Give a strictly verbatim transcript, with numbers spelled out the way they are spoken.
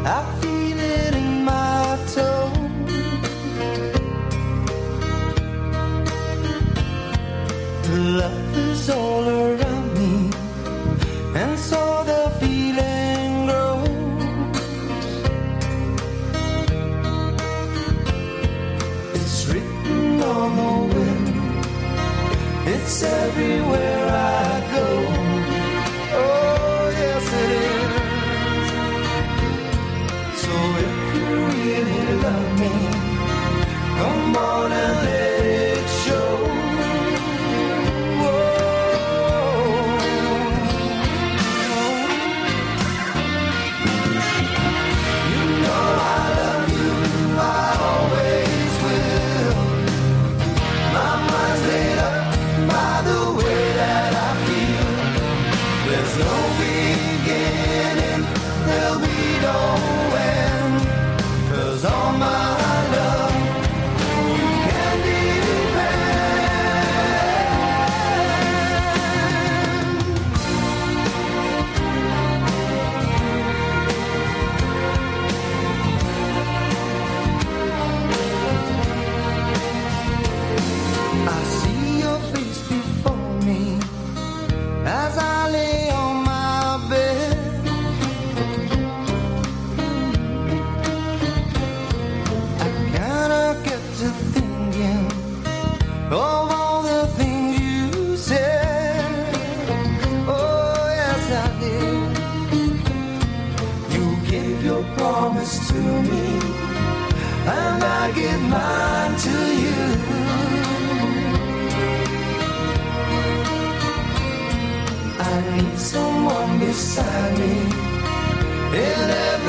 I feel it in my toe. Love is all around me, and so the feeling grows. It's written on the wind, it's everywhere I go. Oh, yes it is. So if you really love me, come on and let it show. To me, and I give mine to you. I need someone beside me in every